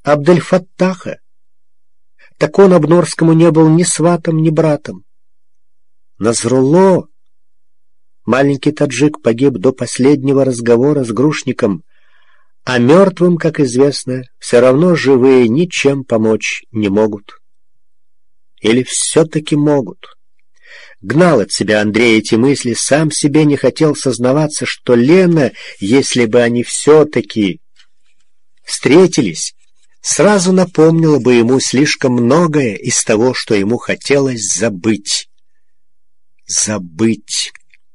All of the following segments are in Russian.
Абдельфаттаха. Так он Обнорскому не был ни сватом, ни братом. Назрулло, маленький таджик, погиб до последнего разговора с грушником, а мертвым, как известно, все равно живые ничем помочь не могут. Или все-таки могут? Гнал от себя Андрей эти мысли, сам себе не хотел сознаваться, что Лена, если бы они все-таки встретились, сразу напомнила бы ему слишком многое из того, что ему хотелось забыть. Забыть.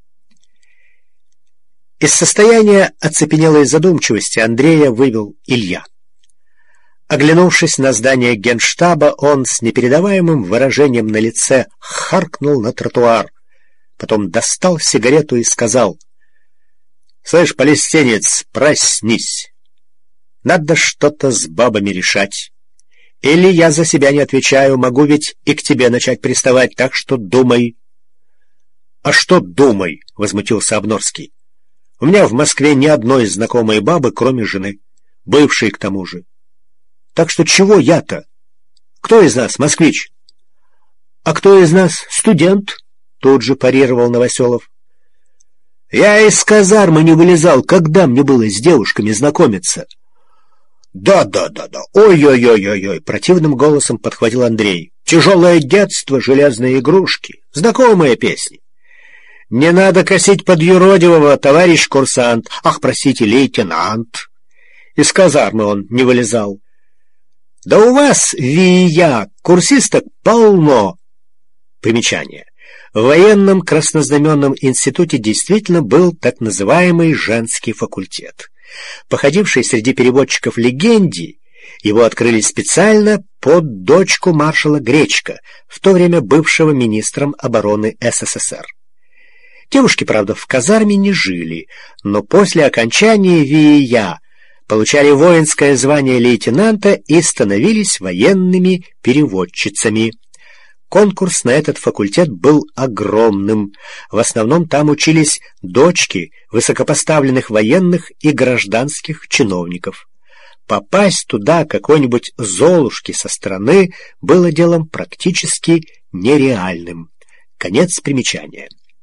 Из состояния оцепенелой задумчивости Андрея вывел Илья. Оглянувшись на здание генштаба, он с непередаваемым выражением на лице харкнул на тротуар, потом достал сигарету и сказал: «Слышь, палестинец, проснись! Надо что-то с бабами решать. Или я за себя не отвечаю, могу ведь и к тебе начать приставать, так что думай». «А что думай?» — возмутился Обнорский. «У меня в Москве ни одной знакомой бабы, кроме жены, бывшей к тому же. Так что чего я-то? Кто из нас москвич?» «А кто из нас студент?» — тут же парировал Новоселов. «Я из казармы не вылезал, когда мне было с девушками знакомиться». «Да, ой-ой-ой-ой-ой», — противным голосом подхватил Андрей. «Тяжелое детство, железные игрушки, знакомые песни». «Не надо косить под юродивого, товарищ курсант, ах, простите, лейтенант». Из казармы он не вылезал. «Да у вас, ВИЯ, курсисток полно». Примечание. В военном краснознаменном институте действительно был так называемый женский факультет. Походивший среди переводчиков легенде, его открыли специально под дочку маршала Гречко, в то время бывшего министром обороны СССР. Девушки, правда, в казарме не жили, но после окончания ВИЯ получали воинское звание лейтенанта и становились военными переводчицами. Конкурс на этот факультет был огромным. В основном там учились дочки высокопоставленных военных и гражданских чиновников. Попасть туда какой-нибудь золушке со стороны было делом практически нереальным. Конец примечания.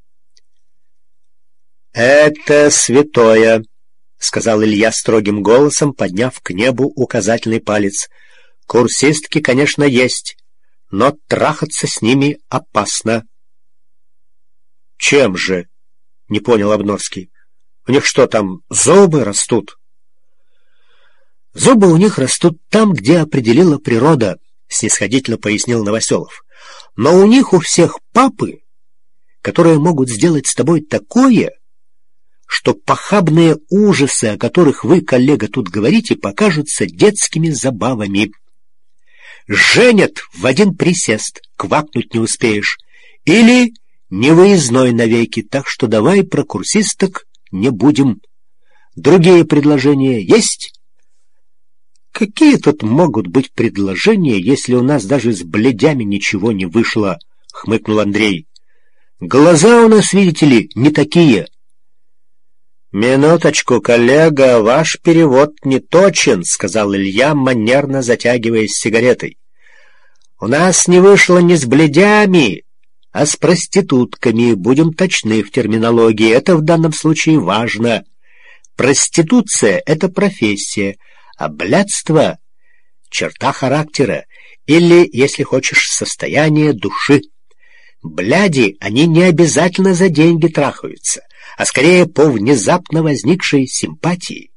«Это святое», — сказал Илья строгим голосом, подняв к небу указательный палец. «Курсистки, конечно, есть, но трахаться с ними опасно». «Чем же?» — не понял Обнорский. «У них что, там зубы растут?» «Зубы у них растут там, где определила природа», — снисходительно пояснил Новоселов. «Но у них у всех папы, которые могут сделать с тобой такое, что похабные ужасы, о которых вы, коллега, тут говорите, покажутся детскими забавами. Женят в один присест, квакнуть не успеешь, или невыездной навеки, так что давай про курсисток не будем. Другие предложения есть?» «Какие тут могут быть предложения, если у нас даже с блядями ничего не вышло?» — хмыкнул Андрей. «Глаза у нас, видите ли, не такие». «Минуточку, коллега, ваш перевод не точен», — сказал Илья, манерно затягиваясь сигаретой. «У нас не вышло не с блядями, а с проститутками, будем точны в терминологии, это в данном случае важно. Проституция — это профессия, а блядство — черта характера, или, если хочешь, состояние души. Бляди, они не обязательно за деньги трахаются, а скорее по внезапно возникшей симпатии.